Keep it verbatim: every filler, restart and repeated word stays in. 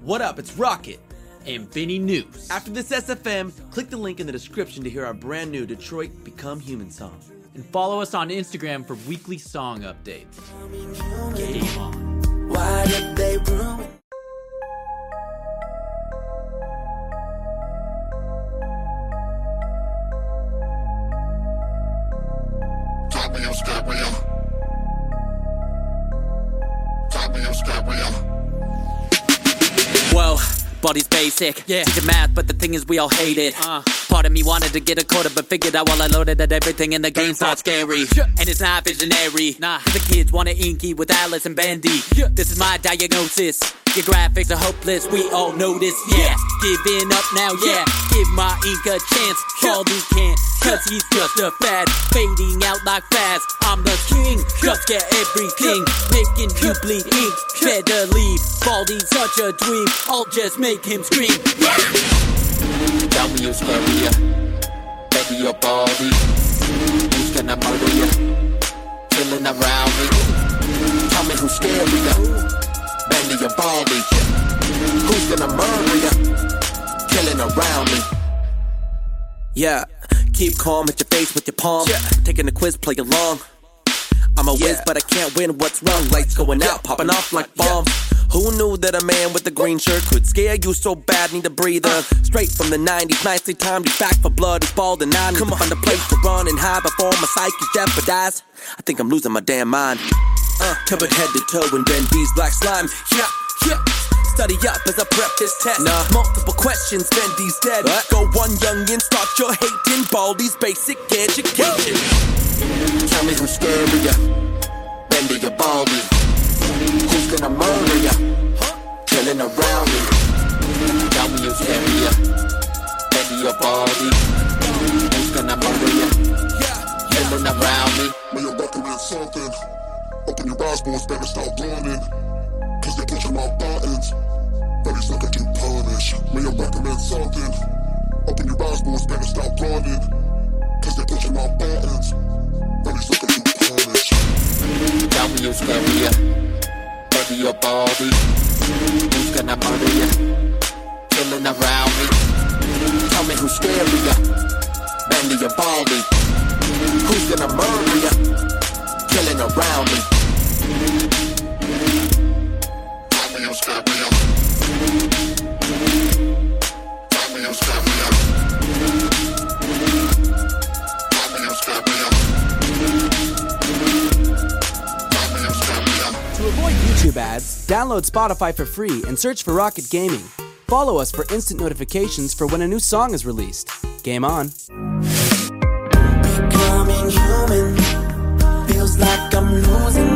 What up, it's Rocket and Benny News. After this S F M, click the link in the description to hear our brand new Detroit Become Human song. And follow us on Instagram for weekly song updates. Game on. Why did they ruin? Gabriel, Gabriel. Gabriel, Gabriel. Whoa, body's basic. Yeah. Teaching math, but the thing is we all hate it. Uh. Part of me wanted to get a quarter, but figured out while I loaded that everything in the game's not scary. Yeah. And it's not visionary. Nah. The kids want to inky with Alice and Bendy. Yeah. This is my diagnosis. Your graphics are hopeless, we all know this. Yeah, giving up now, yeah. Give my ink a chance. Baldy can't, cause he's just a fad. Fading out like fast. I'm the king, just get everything. Making you bleed ink, better leave. Baldy's such a dream, I'll just make him scream. Yeah! Tell me who's scarier, Betty or Baldy. Who's gonna murder you, killing around me? Tell me who's scarier, Bendy or Baldy. Who's gonna murder you, killing around me? Yeah, keep calm, hit your face with your palm. Yeah. Taking a quiz, play along. I'm a whiz, Yeah. but I can't win. What's wrong? Lights going out, popping off like bombs. Who knew that a man with a green shirt could scare you so bad? Need a breather. Straight from the nineties, nicely timed. He's back for blood. He's bald and I need to find a place to run and hide before my psyche jeopardized. I think I'm losing my damn mind. Uh, covered head to toe in Bendy's black slime. Yeah, yeah. Study up as I prep this test. Nah. Multiple questions, Bendy's dead. What? Go one youngin', start your hating. Baldy's basic education. Tell me who's scarier, Bendy or Baldy. Who's gonna murder ya, killing around me? Tell me who's scarier, Bendy or Baldy. Who's gonna murder ya, killing around me? May I recommend something? Open your eyes, boys, better start running. Cause they're pushing my buttons. Betty's looking to punish. May I recommend something? Open your eyes, boys, better start running. Cause they're pushing my buttons. Betty's looking to punish. Tell me who's scarier, Betty or Baldy. Who's gonna murder ya, killing around me? Tell me who's scarier, Bendy or Baldy. Who's gonna murder ya, killing around me? Gabriel, Gabriel. Gabriel, Gabriel. Gabriel, Gabriel. Gabriel, Gabriel. To avoid YouTube ads, download Spotify for free and search for Rocket Gaming. Follow us for instant notifications for when a new song is released. Game on. Becoming human feels like I'm losing